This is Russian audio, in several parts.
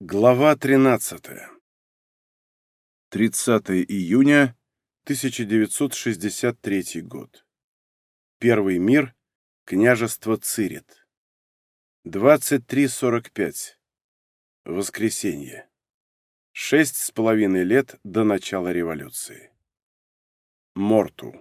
Глава 13. 30 июня 1963 год. Первый мир. Княжество Цирит. 23:45. Воскресенье. 6,5 лет до начала революции. Морту.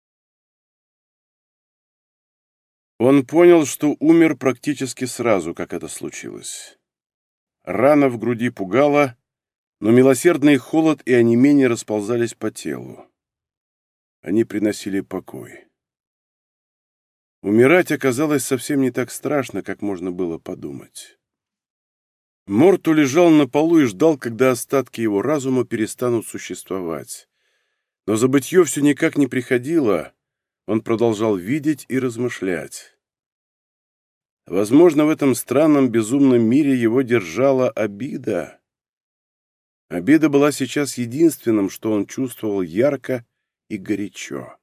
Он понял, что умер практически сразу, как это случилось. Рана в груди пугала, но милосердный холод и онемение расползались по телу. Они приносили покой. Умирать оказалось совсем не так страшно, как можно было подумать. Морту лежал на полу и ждал, когда остатки его разума перестанут существовать. Но забытье все никак не приходило, он продолжал видеть и размышлять. Возможно, в этом странном безумном мире его держала обида. Обида была сейчас единственным, что он чувствовал ярко и горячо.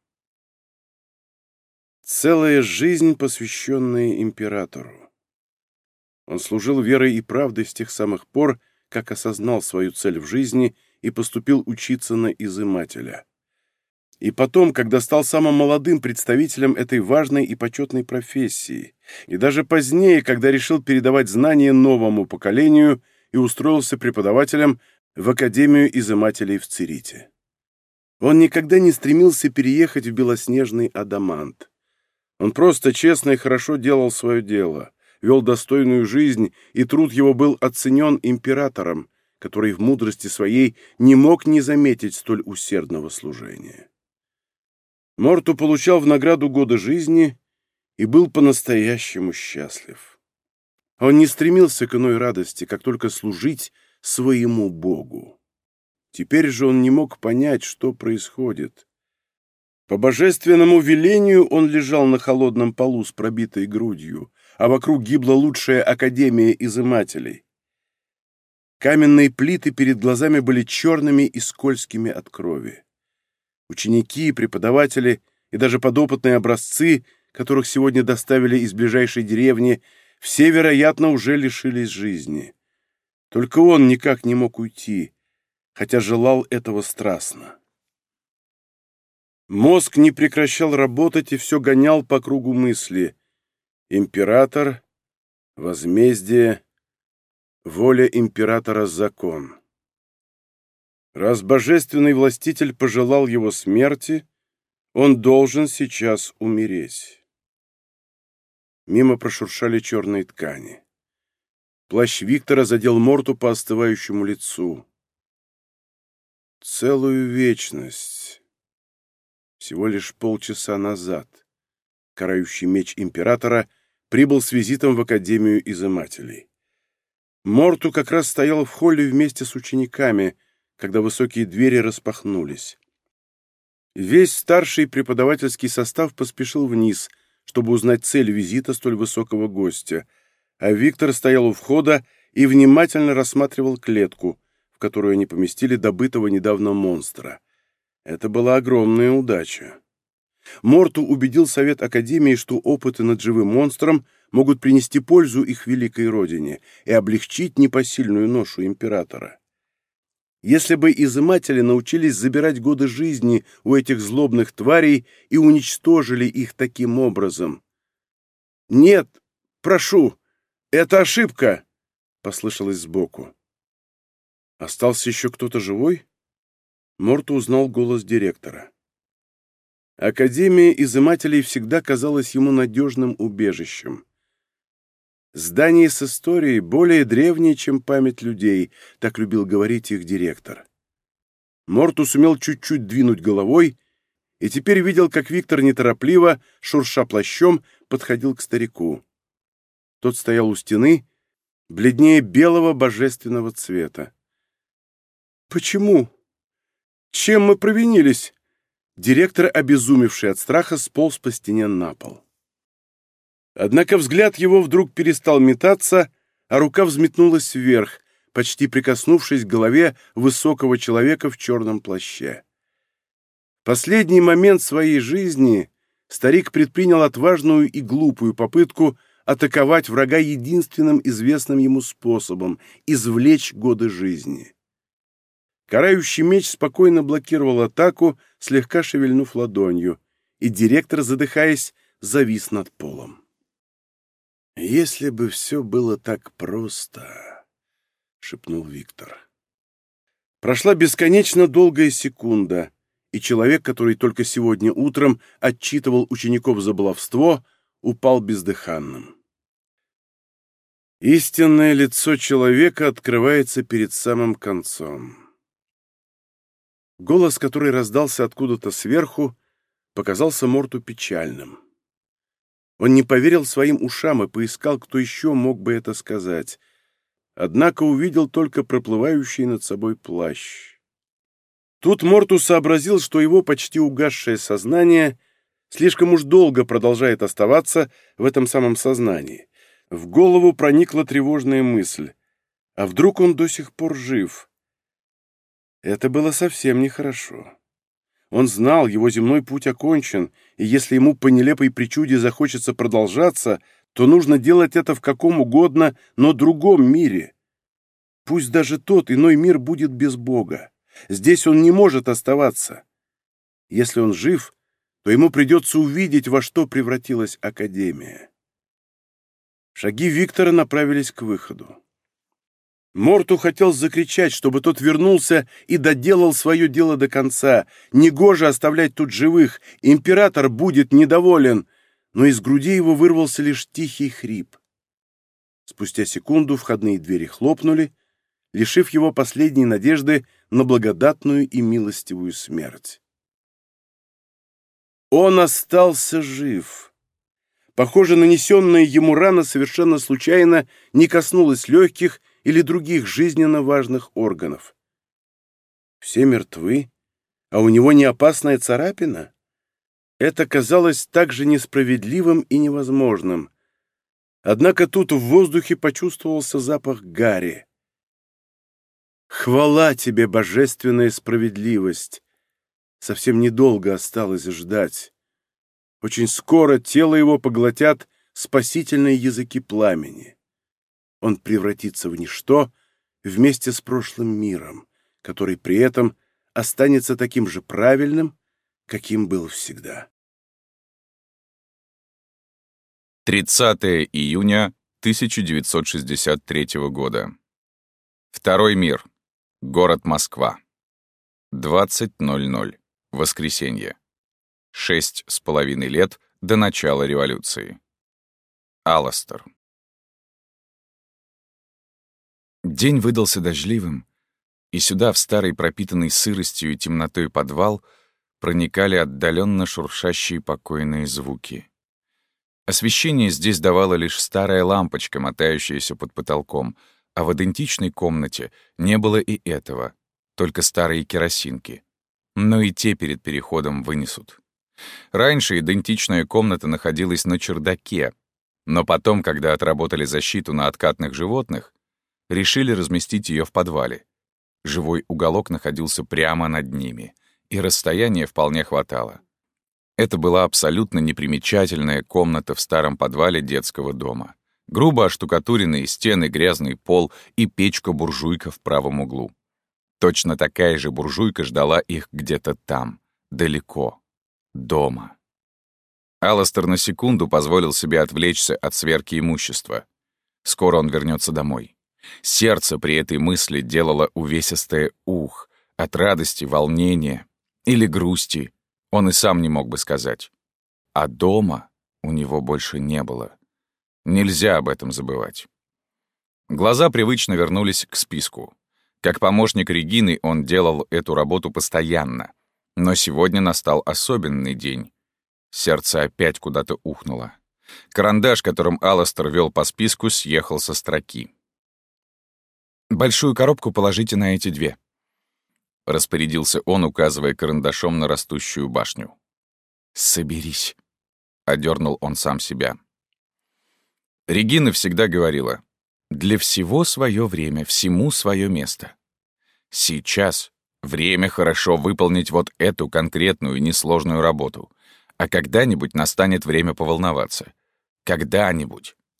Целая жизнь, посвященная императору. Он служил верой и правдой с тех самых пор, как осознал свою цель в жизни и поступил учиться на изымателя. И потом, когда стал самым молодым представителем этой важной и почетной профессии, и даже позднее, когда решил передавать знания новому поколению и устроился преподавателем в Академию изымателей в Цирите. Он никогда не стремился переехать в белоснежный Адамант. Он просто честно и хорошо делал свое дело, вел достойную жизнь, и труд его был оценен императором, который в мудрости своей не мог не заметить столь усердного служения. Морту получал в награду годы жизни и был по-настоящему счастлив. Он не стремился к иной радости, как только служить своему Богу. Теперь же он не мог понять, что происходит. По божественному велению он лежал на холодном полу с пробитой грудью, а вокруг гибла лучшая академия изымателей. Каменные плиты перед глазами были черными и скользкими от крови. Ученики, преподаватели и даже подопытные образцы, которых сегодня доставили из ближайшей деревни, все, вероятно, уже лишились жизни. Только он никак не мог уйти, хотя желал этого страстно. Мозг не прекращал работать и все гонял по кругу мысли. Император, возмездие, воля императора — закон. Раз божественный властитель пожелал его смерти, он должен сейчас умереть. Мимо прошуршали черные ткани. Плащ Виктора задел Морту по остывающему лицу. Целую вечность. Всего лишь полчаса назад карающий меч императора прибыл с визитом в Академию изымателей. Морту как раз стоял в холле вместе с учениками, когда высокие двери распахнулись. Весь старший преподавательский состав поспешил вниз, чтобы узнать цель визита столь высокого гостя, а Виктор стоял у входа и внимательно рассматривал клетку, в которую они поместили добытого недавно монстра. Это была огромная удача. Морту убедил совет Академии, что опыты над живым монстром могут принести пользу их великой родине и облегчить непосильную ношу императора. Если бы изыматели научились забирать годы жизни у этих злобных тварей и уничтожили их таким образом. «Нет, прошу, это ошибка!» — послышалось сбоку. Остался еще кто-то живой? Морту узнал голос директора. Академия изымателей всегда казалась ему надежным убежищем. Здание с историей более древнее, чем память людей, так любил говорить их директор. Морту сумел чуть-чуть двинуть головой и теперь видел, как Виктор неторопливо, шурша плащом, подходил к старику. Тот стоял у стены, бледнее белого божественного цвета. «Почему? Чем мы провинились?» Директор, обезумевший от страха, сполз по стене на пол. Однако взгляд его вдруг перестал метаться, а рука взметнулась вверх, почти прикоснувшись к голове высокого человека в черном плаще. В последний момент своей жизни старик предпринял отважную и глупую попытку атаковать врага единственным известным ему способом — извлечь годы жизни. Карающий меч спокойно блокировал атаку, слегка шевельнув ладонью, и директор, задыхаясь, завис над полом. «Если бы все было так просто», — шепнул Виктор. Прошла бесконечно долгая секунда, и человек, который только сегодня утром отчитывал учеников за баловство, упал бездыханным. Истинное лицо человека открывается перед самым концом. Голос, который раздался откуда-то сверху, показался Морту печальным. Он не поверил своим ушам и поискал, кто еще мог бы это сказать. Однако увидел только проплывающий над собой плащ. Тут Морту сообразил, что его почти угасшее сознание слишком уж долго продолжает оставаться в этом самом сознании. В голову проникла тревожная мысль. А вдруг он до сих пор жив? Это было совсем нехорошо. Он знал, его земной путь окончен, и если ему по нелепой причуде захочется продолжаться, то нужно делать это в каком угодно, но другом мире. Пусть даже тот иной мир будет без Бога. Здесь он не может оставаться. Если он жив, то ему придется увидеть, во что превратилась Академия. Шаги Виктора направились к выходу. Морту хотел закричать, чтобы тот вернулся и доделал свое дело до конца. Негоже оставлять тут живых, император будет недоволен. Но из груди его вырвался лишь тихий хрип. Спустя секунду входные двери хлопнули, лишив его последней надежды на благодатную и милостивую смерть. Он остался жив. Похоже, нанесенная ему рана совершенно случайно не коснулась легких или других жизненно важных органов. Все мертвы, а у него не опасная царапина? Это казалось так же несправедливым и невозможным. Однако тут в воздухе почувствовался запах гари. Хвала тебе, божественная справедливость! Совсем недолго осталось ждать. Очень скоро тело его поглотят спасительные языки пламени. Он превратится в ничто вместе с прошлым миром, который при этом останется таким же правильным, каким был всегда. 30 июня 1963 года. Второй мир. Город Москва. 20:00. Воскресенье. 6,5 лет до начала революции. Алластер. День выдался дождливым, и сюда, в старый пропитанный сыростью и темнотой подвал, проникали отдаленно шуршащие покойные звуки. Освещение здесь давала лишь старая лампочка, мотающаяся под потолком, а в идентичной комнате не было и этого, только старые керосинки. Но и те перед переходом вынесут. Раньше идентичная комната находилась на чердаке, но потом, когда отработали защиту на откатных животных, решили разместить ее в подвале. Живой уголок находился прямо над ними, и расстояния вполне хватало. Это была абсолютно непримечательная комната в старом подвале детского дома. Грубо оштукатуренные стены, грязный пол и печка-буржуйка в правом углу. Точно такая же буржуйка ждала их где-то там, далеко, дома. Алластер на секунду позволил себе отвлечься от сверки имущества. Скоро он вернется домой. Сердце при этой мысли делало увесистое «ух» от радости, волнения или грусти. Он и сам не мог бы сказать. А дома у него больше не было. Нельзя об этом забывать. Глаза привычно вернулись к списку. Как помощник Регины он делал эту работу постоянно. Но сегодня настал особенный день. Сердце опять куда-то ухнуло. Карандаш, которым Алластер вел по списку, съехал со строки. «Большую коробку положите на эти две», — распорядился он, указывая карандашом на растущую башню. «Соберись», — одернул он сам себя. Регина всегда говорила: «Для всего свое время, всему свое место». Сейчас время хорошо выполнить вот эту конкретную несложную работу, а когда-нибудь настанет время поволноваться. Когда-нибудь.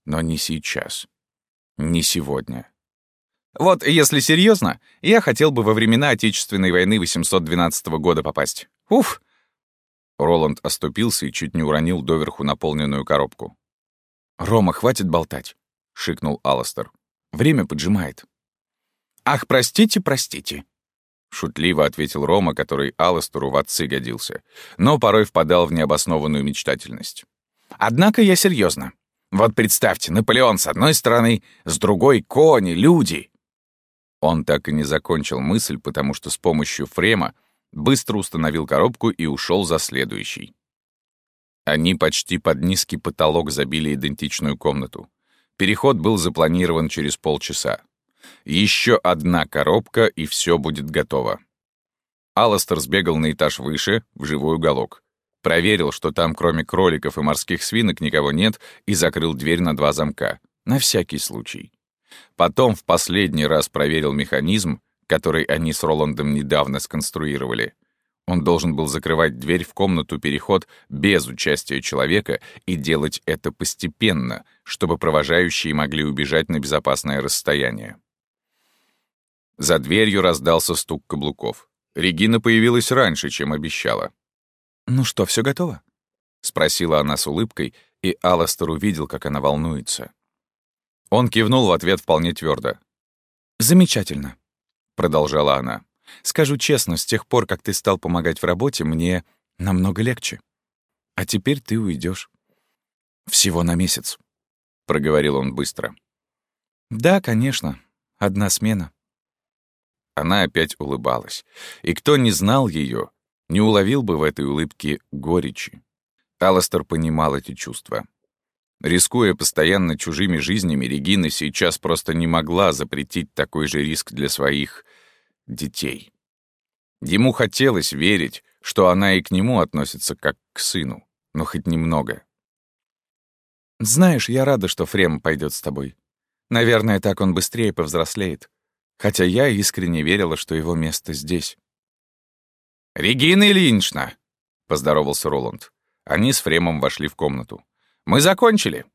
Но не сейчас. Не сегодня. Вот, если серьезно, я хотел бы во времена Отечественной войны 812 года попасть. Уф! Роланд оступился и чуть не уронил доверху наполненную коробку. «Рома, хватит болтать», — шикнул Алластер. «Время поджимает». «Ах, простите, простите», — шутливо ответил Рома, который Алластеру в отцы годился, но порой впадал в необоснованную мечтательность. «Однако я серьезно. Вот представьте, Наполеон с одной стороны, с другой — кони, люди». Он так и не закончил мысль, потому что с помощью Фрема быстро установил коробку и ушел за следующей. Они почти под низкий потолок забили идентичную комнату. Переход был запланирован через полчаса. Еще одна коробка, и все будет готово. Алластер сбегал на этаж выше, в живой уголок. Проверил, что там кроме кроликов и морских свинок никого нет, и закрыл дверь на 2 замка. На всякий случай. Потом в последний раз проверил механизм, который они с Роландом недавно сконструировали. Он должен был закрывать дверь в комнату-переход без участия человека и делать это постепенно, чтобы провожающие могли убежать на безопасное расстояние. За дверью раздался стук каблуков. Регина появилась раньше, чем обещала. «Ну что, все готово?» — спросила она с улыбкой, и Алластер увидел, как она волнуется. Он кивнул в ответ вполне твердо. «Замечательно», — продолжала она. «Скажу честно, с тех пор, как ты стал помогать в работе, мне намного легче. А теперь ты уйдешь. Всего на месяц», — проговорил он быстро. «Да, конечно. 1 смена». Она опять улыбалась. И кто не знал ее, не уловил бы в этой улыбке горечи. Алластер понимал эти чувства. Рискуя постоянно чужими жизнями, Регина сейчас просто не могла запретить такой же риск для своих детей. Ему хотелось верить, что она и к нему относится как к сыну, но хоть немного. «Знаешь, я рада, что Фрем пойдет с тобой. Наверное, так он быстрее повзрослеет. Хотя я искренне верила, что его место здесь». «Регина Ильинична!» — поздоровался Роланд. Они с Фремом вошли в комнату. «Мы закончили!»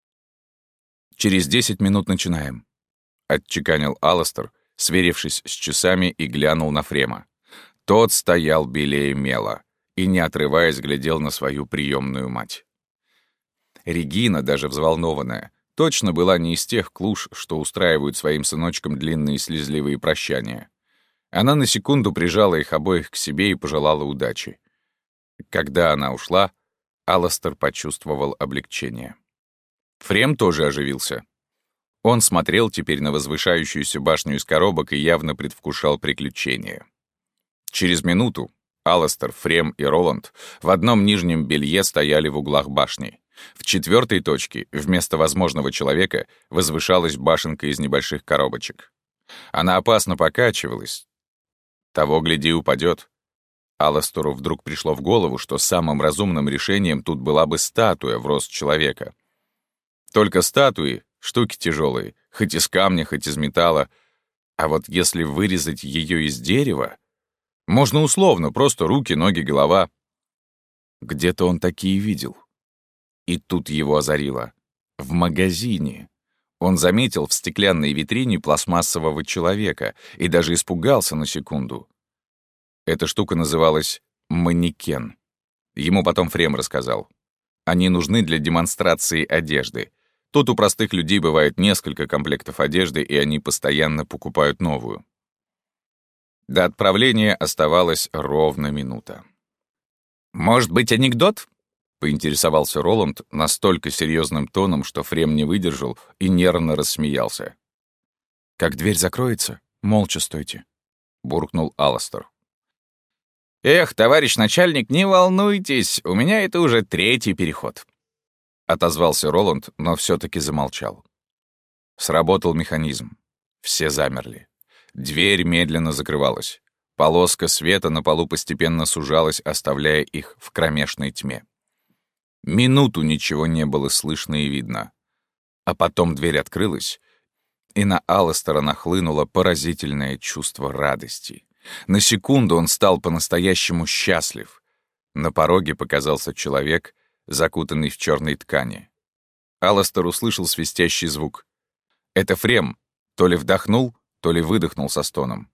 «Через 10 минут начинаем», — отчеканил Алластер, сверившись с часами, и глянул на Фрема. Тот стоял белее мела и, не отрываясь, глядел на свою приемную мать. Регина, даже взволнованная, точно была не из тех клуш, что устраивают своим сыночкам длинные слезливые прощания. Она на секунду прижала их обоих к себе и пожелала удачи. Когда она ушла, Алластер почувствовал облегчение. Фрем тоже оживился. Он смотрел теперь на возвышающуюся башню из коробок и явно предвкушал приключения. Через минуту Алластер, Фрем и Роланд в одном нижнем белье стояли в углах башни. В 4-й точке вместо возможного человека возвышалась башенка из небольших коробочек. Она опасно покачивалась. Того, гляди, упадет. Алластеру вдруг пришло в голову, что самым разумным решением тут была бы статуя в рост человека. Только статуи — штуки тяжелые, хоть из камня, хоть из металла. А вот если вырезать ее из дерева, можно условно, просто руки, ноги, голова. Где-то он такие видел. И тут его озарило. В магазине. Он заметил в стеклянной витрине пластмассового человека и даже испугался на секунду. Эта штука называлась манекен. Ему потом Фрем рассказал. Они нужны для демонстрации одежды. Тут у простых людей бывает несколько комплектов одежды, и они постоянно покупают новую. До отправления оставалась ровно минута. «Может быть, анекдот?» — поинтересовался Роланд настолько серьезным тоном, что Фрем не выдержал и нервно рассмеялся. «Как дверь закроется, молча стойте», — буркнул Алластер. «Эх, товарищ начальник, не волнуйтесь, у меня это уже 3-й переход», — отозвался Роланд, но все-таки замолчал. Сработал механизм. Все замерли. Дверь медленно закрывалась. Полоска света на полу постепенно сужалась, оставляя их в кромешной тьме. Минуту ничего не было слышно и видно. А потом дверь открылась, и на Алластера нахлынуло поразительное чувство радости. На секунду он стал по-настоящему счастлив. На пороге показался человек, закутанный в черной ткани. Алластер услышал свистящий звук. Это Фрем то ли вдохнул, то ли выдохнул со стоном.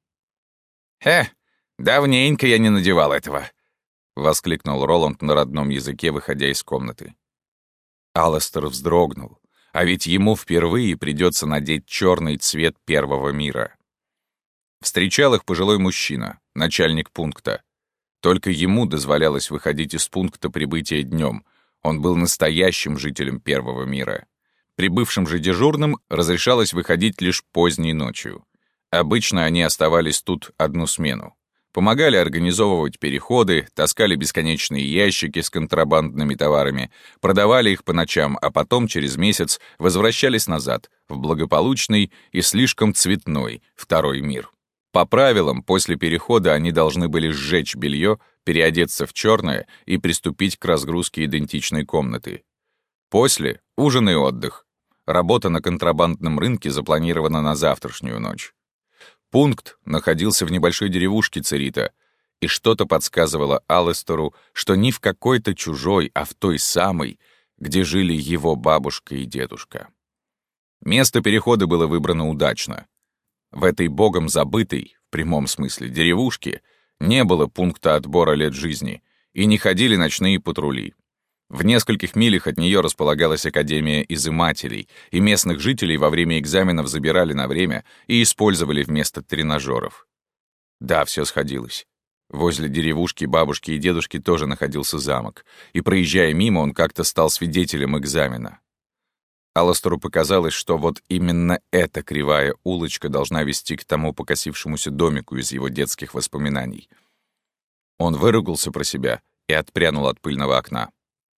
Давненько я не надевал этого», — воскликнул Роланд на родном языке, выходя из комнаты. Алластер вздрогнул, а ведь ему впервые придется надеть черный цвет первого мира. Встречал их пожилой мужчина, начальник пункта. Только ему дозволялось выходить из пункта прибытия днем. Он был настоящим жителем первого мира. Прибывшим же дежурным разрешалось выходить лишь поздней ночью. Обычно они оставались тут одну смену. Помогали организовывать переходы, таскали бесконечные ящики с контрабандными товарами, продавали их по ночам, а потом через месяц возвращались назад, в благополучный и слишком цветной второй мир. По правилам, после перехода они должны были сжечь белье, переодеться в черное и приступить к разгрузке идентичной комнаты. После — ужин и отдых. Работа на контрабандном рынке запланирована на завтрашнюю ночь. Пункт находился в небольшой деревушке Церита, и что-то подсказывало Алластеру, что не в какой-то чужой, а в той самой, где жили его бабушка и дедушка. Место перехода было выбрано удачно. В этой богом забытой, в прямом смысле, деревушке не было пункта отбора лет жизни, и не ходили ночные патрули. В нескольких милях от нее располагалась Академия изымателей, и местных жителей во время экзаменов забирали на время и использовали вместо тренажеров. Да, все сходилось. Возле деревушки бабушки и дедушки тоже находился замок, и, проезжая мимо, он как-то стал свидетелем экзамена. Алластеру показалось, что вот именно эта кривая улочка должна вести к тому покосившемуся домику из его детских воспоминаний. Он выругался про себя и отпрянул от пыльного окна.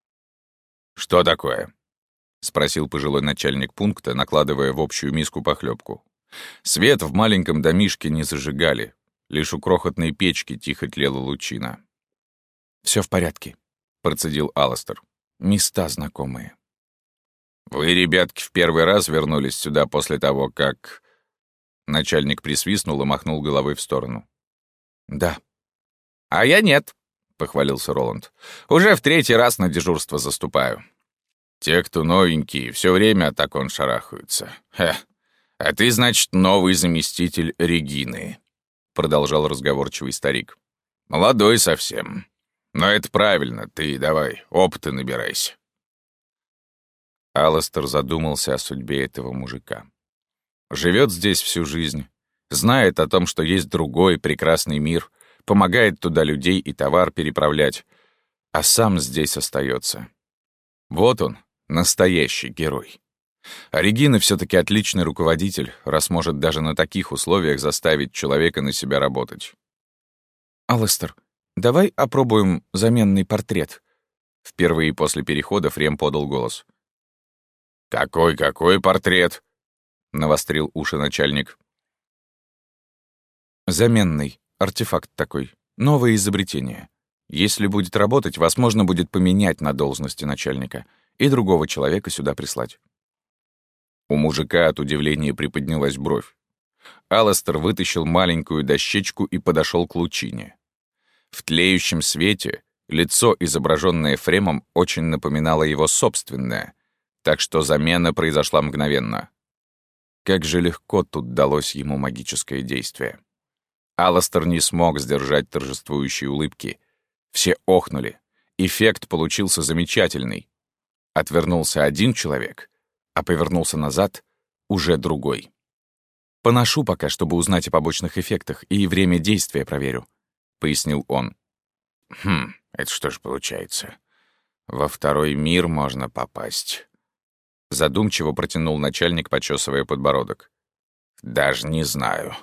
«Что такое?» — спросил пожилой начальник пункта, накладывая в общую миску похлебку. Свет в маленьком домишке не зажигали, лишь у крохотной печки тихо тлела лучина. «Все в порядке», — процедил Алластер. «Места знакомые». «Вы, ребятки, в первый раз вернулись сюда после того, как...» Начальник присвистнул и махнул головой в сторону. «Да». «А я нет», — похвалился Роланд. «Уже в третий раз на дежурство заступаю. Те, кто новенькие, все время от окон шарахаются. А ты, значит, новый заместитель Регины», — продолжал разговорчивый старик. «Молодой совсем. Но это правильно, ты давай, опыта набирайся». Алластер задумался о судьбе этого мужика. Живет здесь всю жизнь, знает о том, что есть другой прекрасный мир, помогает туда людей и товар переправлять, а сам здесь остается. Вот он, настоящий герой. А Регина все-таки отличный руководитель, раз может даже на таких условиях заставить человека на себя работать. «Алластер, давай опробуем заменный портрет». Впервые после перехода Фрем подал голос. «Какой портрет?» — навострил уши начальник. «Заменный. Артефакт такой. Новое изобретение. Если будет работать, вас можно будет поменять на должности начальника и другого человека сюда прислать». У мужика от удивления приподнялась бровь. Алластер вытащил маленькую дощечку и подошел к лучине. В тлеющем свете лицо, изображенное Фремом, очень напоминало его собственное, так что замена произошла мгновенно. Как же легко тут далось ему магическое действие. Алластер не смог сдержать торжествующей улыбки. Все охнули. Эффект получился замечательный. Отвернулся один человек, а повернулся назад уже другой. «Поношу пока, чтобы узнать о побочных эффектах, и время действия проверю», — пояснил он. Это что ж получается? Во второй мир можно попасть?» Задумчиво протянул начальник, почесывая подбородок. «Даже не знаю».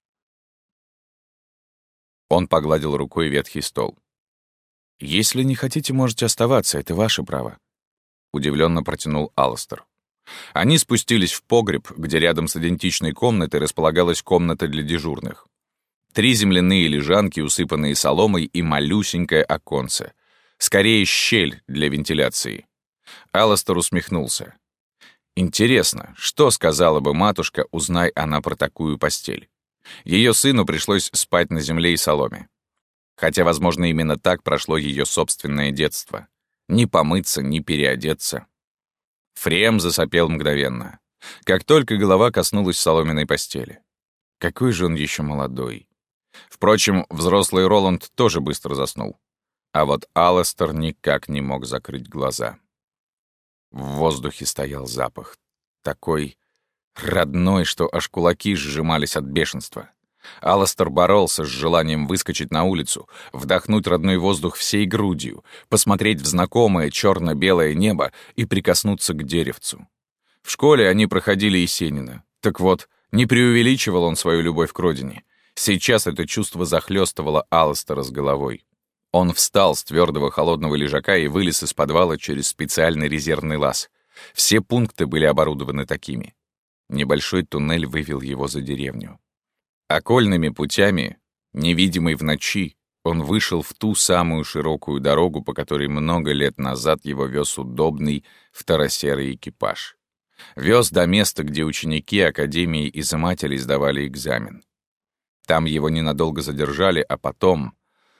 Он погладил рукой ветхий стол. «Если не хотите, можете оставаться, это ваше право», — удивленно протянул Алластер. Они спустились в погреб, где рядом с идентичной комнатой располагалась комната для дежурных. 3 земляные лежанки, усыпанные соломой, и малюсенькое оконце. Скорее, щель для вентиляции. Алластер усмехнулся. Интересно, что сказала бы матушка, узнай она про такую постель? Ее сыну пришлось спать на земле и соломе. Хотя, возможно, именно так прошло ее собственное детство. Ни помыться, ни переодеться. Фрем засопел мгновенно. Как только голова коснулась соломенной постели. Какой же он еще молодой. Впрочем, взрослый Роланд тоже быстро заснул. А вот Алластер никак не мог закрыть глаза. В воздухе стоял запах. Такой родной, что аж кулаки сжимались от бешенства. Алластер боролся с желанием выскочить на улицу, вдохнуть родной воздух всей грудью, посмотреть в знакомое черно-белое небо и прикоснуться к деревцу. В школе они проходили Есенина. Так вот, не преувеличивал он свою любовь к родине. Сейчас это чувство захлестывало Алластера с головой. Он встал с твердого холодного лежака и вылез из подвала через специальный резервный лаз. Все пункты были оборудованы такими. Небольшой туннель вывел его за деревню. Окольными путями, невидимый в ночи, он вышел в ту самую широкую дорогу, по которой много лет назад его вез удобный второсерый экипаж. Вез до места, где ученики Академии Изымателей сдавали экзамен. Там его ненадолго задержали, а потом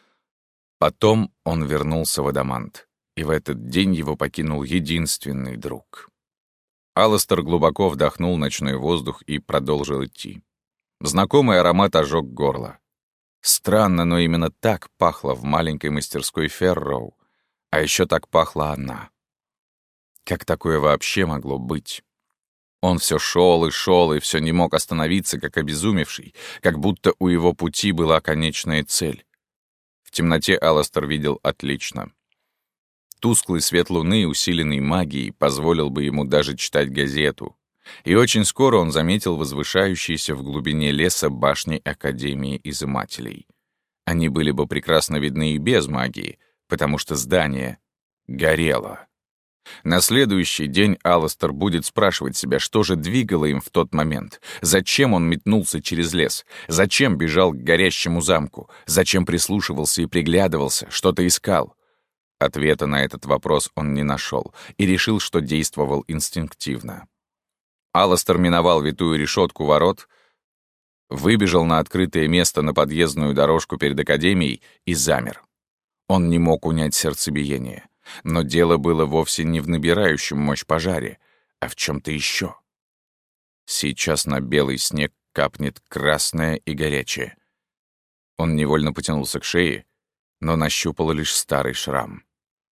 он вернулся в Адамант, и в этот день его покинул единственный друг. Алластер глубоко вдохнул ночной воздух и продолжил идти. Знакомый аромат ожег горло. Странно, но именно так пахло в маленькой мастерской Ферроу, а еще так пахла она. Как такое вообще могло быть? Он все шел и все не мог остановиться, как обезумевший, как будто у его пути была конечная цель. В темноте Алластер видел отлично. Тусклый свет луны, усиленный магией, позволил бы ему даже читать газету. И очень скоро он заметил возвышающиеся в глубине леса башни Академии Изымателей. Они были бы прекрасно видны и без магии, потому что здание горело. На следующий день Алластер будет спрашивать себя, что же двигало им в тот момент, зачем он метнулся через лес, зачем бежал к горящему замку, зачем прислушивался и приглядывался, что-то искал. Ответа на этот вопрос он не нашел и решил, что действовал инстинктивно. Алластер миновал витую решетку ворот, выбежал на открытое место на подъездную дорожку перед Академией и замер. Он не мог унять сердцебиение. Но дело было вовсе не в набирающем мощь пожаре, а в чем-то еще. Сейчас на белый снег капнет красное и горячее. Он невольно потянулся к шее, но нащупал лишь старый шрам.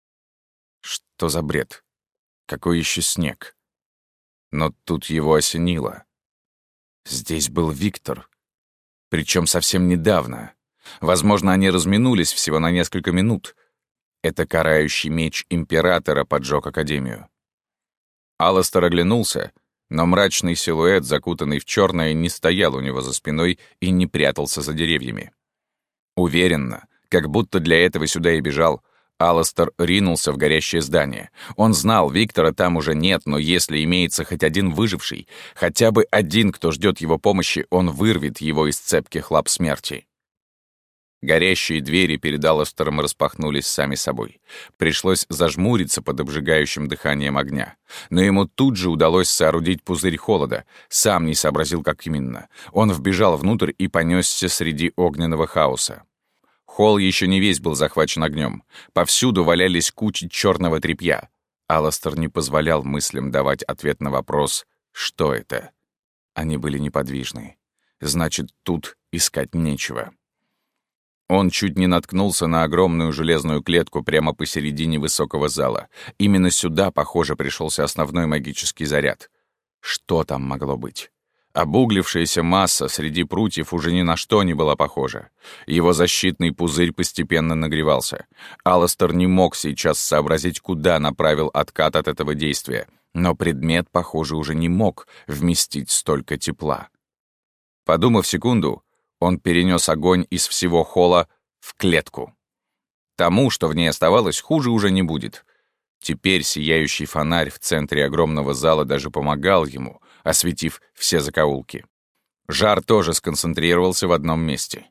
Что за бред? Какой еще снег? Но тут его осенило. Здесь был Виктор. Причем совсем недавно. Возможно, они разминулись всего на несколько минут. Это карающий меч Императора поджег Академию. Алластер оглянулся, но мрачный силуэт, закутанный в черное, не стоял у него за спиной и не прятался за деревьями. Уверенно, как будто для этого сюда и бежал, Алластер ринулся в горящее здание. Он знал, Виктора там уже нет, но если имеется хоть один выживший, хотя бы один, кто ждет его помощи, он вырвет его из цепких лап смерти. Горящие двери перед Алластером распахнулись сами собой. Пришлось зажмуриться под обжигающим дыханием огня. Но ему тут же удалось соорудить пузырь холода. Сам не сообразил, как именно. Он вбежал внутрь и понесся среди огненного хаоса. Холл еще не весь был захвачен огнем. Повсюду валялись кучи черного тряпья. Алластер не позволял мыслям давать ответ на вопрос «что это?». Они были неподвижны. Значит, тут искать нечего. Он чуть не наткнулся на огромную железную клетку прямо посередине высокого зала. Именно сюда, похоже, пришелся основной магический заряд. Что там могло быть? Обуглившаяся масса среди прутьев уже ни на что не была похожа. Его защитный пузырь постепенно нагревался. Алластер не мог сейчас сообразить, куда направил откат от этого действия. Но предмет, похоже, уже не мог вместить столько тепла. Подумав секунду, он перенес огонь из всего холла в клетку. Тому, что в ней оставалось, хуже уже не будет. Теперь сияющий фонарь в центре огромного зала даже помогал ему, осветив все закоулки. Жар тоже сконцентрировался в одном месте.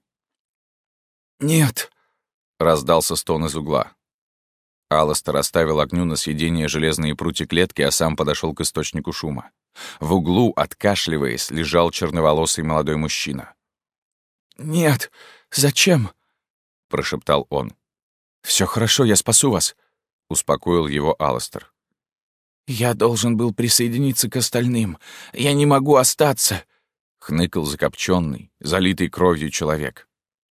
«Нет!» — раздался стон из угла. Алластер оставил огню на съедение железные прутья клетки, а сам подошел к источнику шума. В углу, откашливаясь, лежал черноволосый молодой мужчина. «Нет, зачем?» — прошептал он. «Все хорошо, я спасу вас», — успокоил его Алластер. «Я должен был присоединиться к остальным. Я не могу остаться», — хныкал закопченный, залитый кровью человек.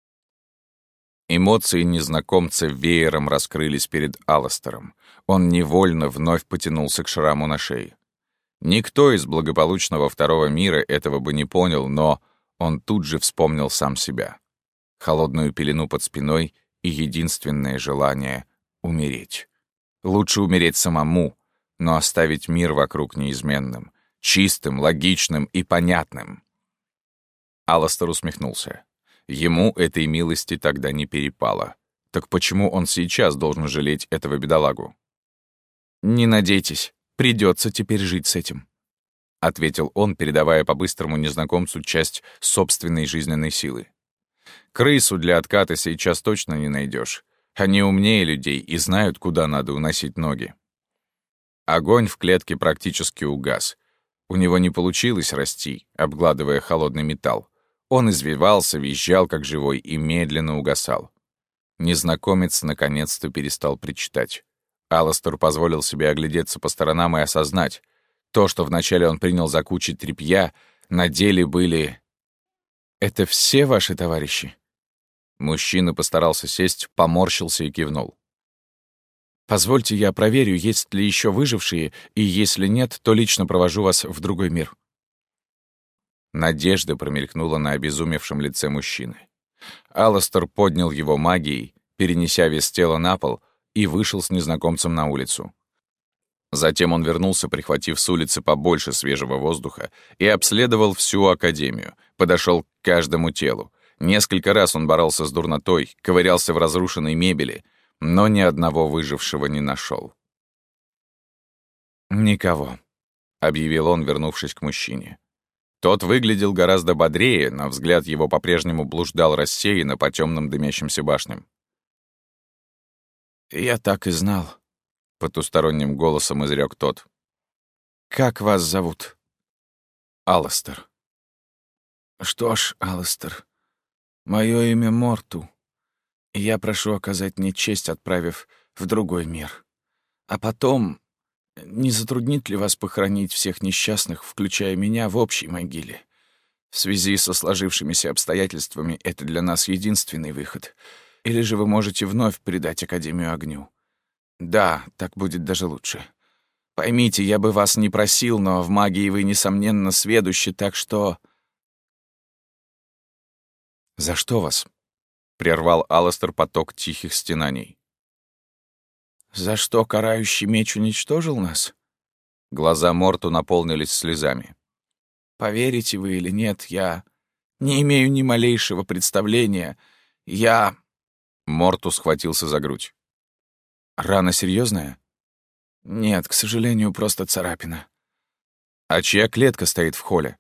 Эмоции незнакомца веером раскрылись перед Алластером. Он невольно вновь потянулся к шраму на шее. Никто из благополучного второго мира этого бы не понял, но он тут же вспомнил сам себя. Холодную пелену под спиной и единственное желание — умереть. Лучше умереть самому, но оставить мир вокруг неизменным, чистым, логичным и понятным. Алластер усмехнулся. Ему этой милости тогда не перепало. Так почему он сейчас должен жалеть этого бедолагу? «Не надейтесь, придется теперь жить с этим», — ответил он, передавая по-быстрому незнакомцу часть собственной жизненной силы. «Крысу для отката сейчас точно не найдешь. Они умнее людей и знают, куда надо уносить ноги». Огонь в клетке практически угас. У него не получилось расти, обгладывая холодный металл. Он извивался, визжал, как живой, и медленно угасал. Незнакомец наконец-то перестал причитать. Алластер позволил себе оглядеться по сторонам и осознать. То, что вначале он принял за кучи тряпья, на деле были... «Это все ваши товарищи?» Мужчина постарался сесть, поморщился и кивнул. «Позвольте, я проверю, есть ли еще выжившие, и если нет, то лично провожу вас в другой мир». Надежда промелькнула на обезумевшем лице мужчины. Алластер поднял его магией, перенеся вес тела на пол, и вышел с незнакомцем на улицу. Затем он вернулся, прихватив с улицы побольше свежего воздуха, и обследовал всю академию, подошел к каждому телу. Несколько раз он боролся с дурнотой, ковырялся в разрушенной мебели, но ни одного выжившего не нашел. «Никого», — объявил он, вернувшись к мужчине. Тот выглядел гораздо бодрее, но взгляд его по-прежнему блуждал рассеянно по темным дымящимся башням. «Я так и знал», — потусторонним голосом изрек тот. «Как вас зовут?» «Алластер». «Что ж, Алластер, мое имя Морту. Я прошу оказать мне честь, отправив в другой мир. А потом, не затруднит ли вас похоронить всех несчастных, включая меня, в общей могиле? В связи со сложившимися обстоятельствами это для нас единственный выход. Или же вы можете вновь предать Академию огню? Да, так будет даже лучше. Поймите, я бы вас не просил, но в магии вы, несомненно, сведущи, так что...» «За что вас?» — прервал Алластер поток тихих стенаний. «За что карающий меч уничтожил нас?» Глаза Морту наполнились слезами. «Поверите вы или нет, я не имею ни малейшего представления. Морту схватился за грудь. «Рана серьезная?» «Нет, к сожалению, просто царапина». «А чья клетка стоит в холле?»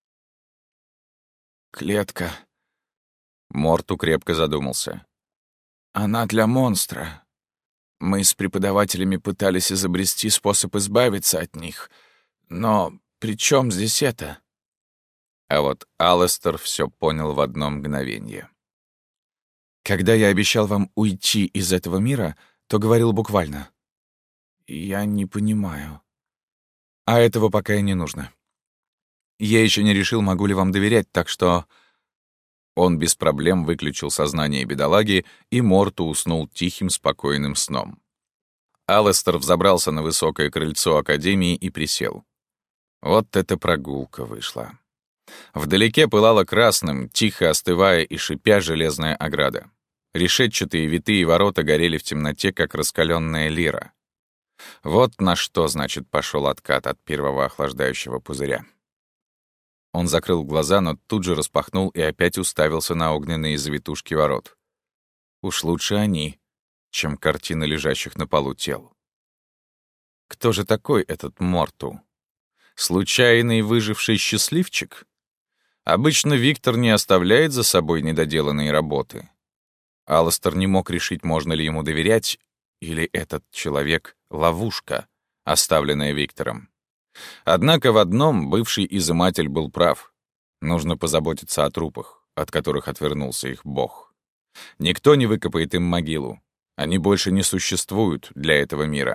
«Клетка...» Морту крепко задумался. «Она для монстра. Мы с преподавателями пытались изобрести способ избавиться от них. Но при чем здесь это?» А вот Алластер все понял в одно мгновение. «Когда я обещал вам уйти из этого мира, то говорил буквально. Я не понимаю. А этого пока и не нужно. Я еще не решил, могу ли вам доверять, так что...» Он без проблем выключил сознание бедолаги, и Морту уснул тихим, спокойным сном. Алластер взобрался на высокое крыльцо Академии и присел. Вот эта прогулка вышла. Вдалеке пылала красным, тихо остывая и шипя железная ограда. Решетчатые витые ворота горели в темноте, как раскаленная лира. Вот на что, значит, пошел откат от первого охлаждающего пузыря. Он закрыл глаза, но тут же распахнул и опять уставился на огненные завитушки ворот. Уж лучше они, чем картины лежащих на полу тел. Кто же такой этот Морту? Случайный выживший счастливчик? Обычно Виктор не оставляет за собой недоделанные работы. Алластер не мог решить, можно ли ему доверять, или этот человек — ловушка, оставленная Виктором. Однако в одном бывший изыматель был прав. Нужно позаботиться о трупах, от которых отвернулся их бог. Никто не выкопает им могилу. Они больше не существуют для этого мира.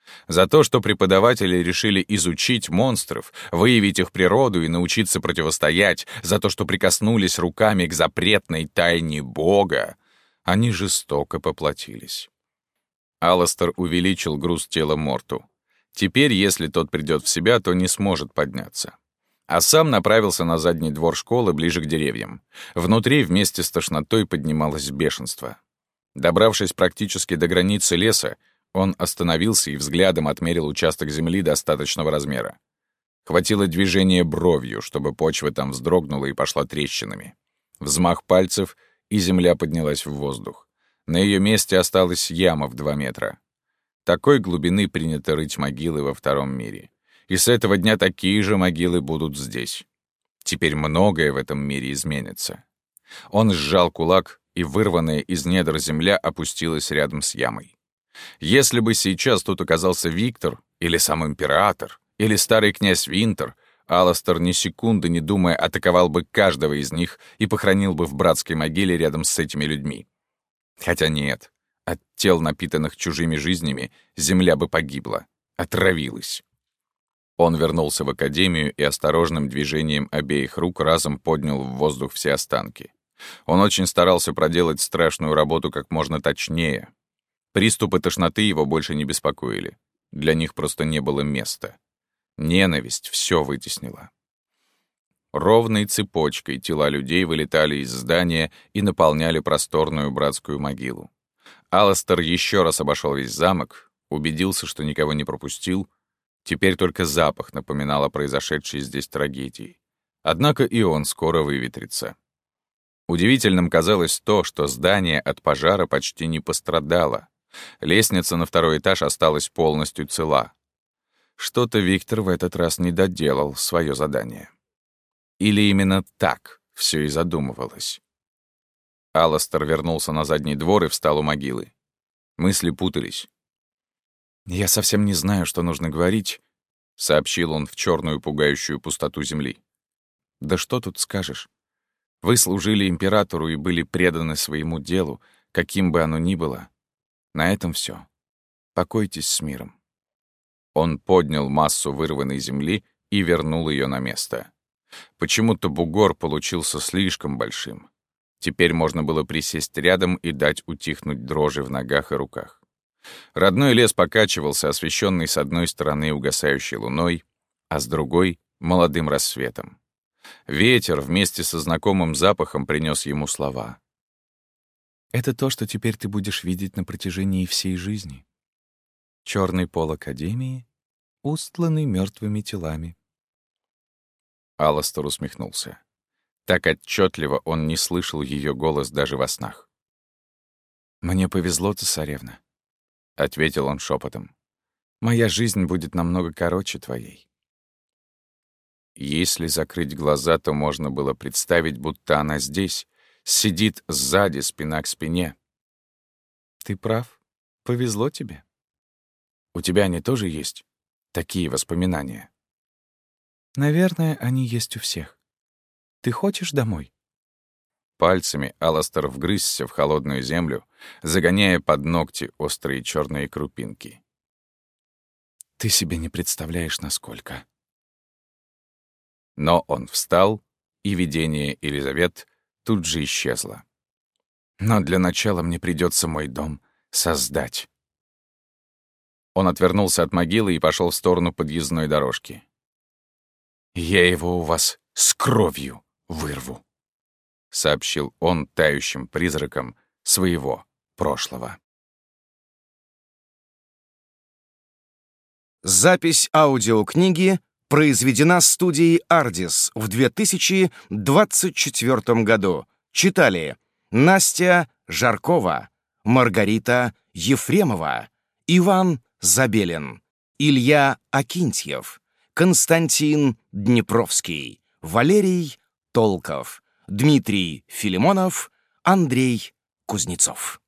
За то, что преподаватели решили изучить монстров, выявить их природу и научиться противостоять, за то, что прикоснулись руками к запретной тайне Бога, они жестоко поплатились. Алластер увеличил груз тела Морту. Теперь, если тот придет в себя, то не сможет подняться. А сам направился на задний двор школы, ближе к деревьям. Внутри вместе с тошнотой поднималось бешенство. Добравшись практически до границы леса, он остановился и взглядом отмерил участок земли достаточного размера. Хватило движения бровью, чтобы почва там вздрогнула и пошла трещинами. Взмах пальцев, и земля поднялась в воздух. На ее месте осталась яма в 2 метра. Такой глубины принято рыть могилы во Втором мире. И с этого дня такие же могилы будут здесь. Теперь многое в этом мире изменится. Он сжал кулак, и вырванная из недр земля опустилась рядом с ямой. Если бы сейчас тут оказался Виктор, или сам император, или старый князь Винтер, Алластер ни секунды не думая атаковал бы каждого из них и похоронил бы в братской могиле рядом с этими людьми. Хотя нет, от тел, напитанных чужими жизнями, земля бы погибла, отравилась. Он вернулся в академию и осторожным движением обеих рук разом поднял в воздух все останки. Он очень старался проделать страшную работу как можно точнее. Приступы тошноты его больше не беспокоили. Для них просто не было места. Ненависть все вытеснила. Ровной цепочкой тела людей вылетали из здания и наполняли просторную братскую могилу. Алластер еще раз обошел весь замок, убедился, что никого не пропустил. Теперь только запах напоминал о произошедшей здесь трагедии. Однако и он скоро выветрится. Удивительным казалось то, что здание от пожара почти не пострадало. Лестница на 2-й этаж осталась полностью цела. Что-то Виктор в этот раз не доделал свое задание. Или именно так все и задумывалось. Алластер вернулся на задний двор и встал у могилы. Мысли путались. «Я совсем не знаю, что нужно говорить», — сообщил он в черную пугающую пустоту земли. «Да что тут скажешь? Вы служили императору и были преданы своему делу, каким бы оно ни было. На этом все. Покойтесь с миром». Он поднял массу вырванной земли и вернул ее на место. Почему-то бугор получился слишком большим. Теперь можно было присесть рядом и дать утихнуть дрожи в ногах и руках. Родной лес покачивался, освещенный с одной стороны угасающей луной, а с другой — молодым рассветом. Ветер вместе со знакомым запахом принес ему слова. «Это то, что теперь ты будешь видеть на протяжении всей жизни. Черный пол Академии, устланный мертвыми телами». Алластер усмехнулся. Так отчетливо он не слышал ее голос даже во снах. «Мне повезло, цесаревна», — ответил он шепотом. «Моя жизнь будет намного короче твоей». Если закрыть глаза, то можно было представить, будто она здесь, сидит сзади, спина к спине. «Ты прав. Повезло тебе. У тебя они тоже есть, такие воспоминания?» «Наверное, они есть у всех. Ты хочешь домой?» Пальцами Алластер вгрызся в холодную землю, загоняя под ногти острые черные крупинки. «Ты себе не представляешь, насколько». Но он встал, и видение Елизавет тут же исчезло. «Но для начала мне придется мой дом создать». Он отвернулся от могилы и пошел в сторону подъездной дорожки. «Я его у вас с кровью вырву», — сообщил он тающим призраком своего прошлого. Запись аудиокниги произведена студией «Ардис» в 2024 году. Читали Настя Жаркова, Маргарита Ефремова, Иван Забелин, Илья Акинтьев, Константин Днепровский, Валерий Толков, Дмитрий Филимонов, Андрей Кузнецов.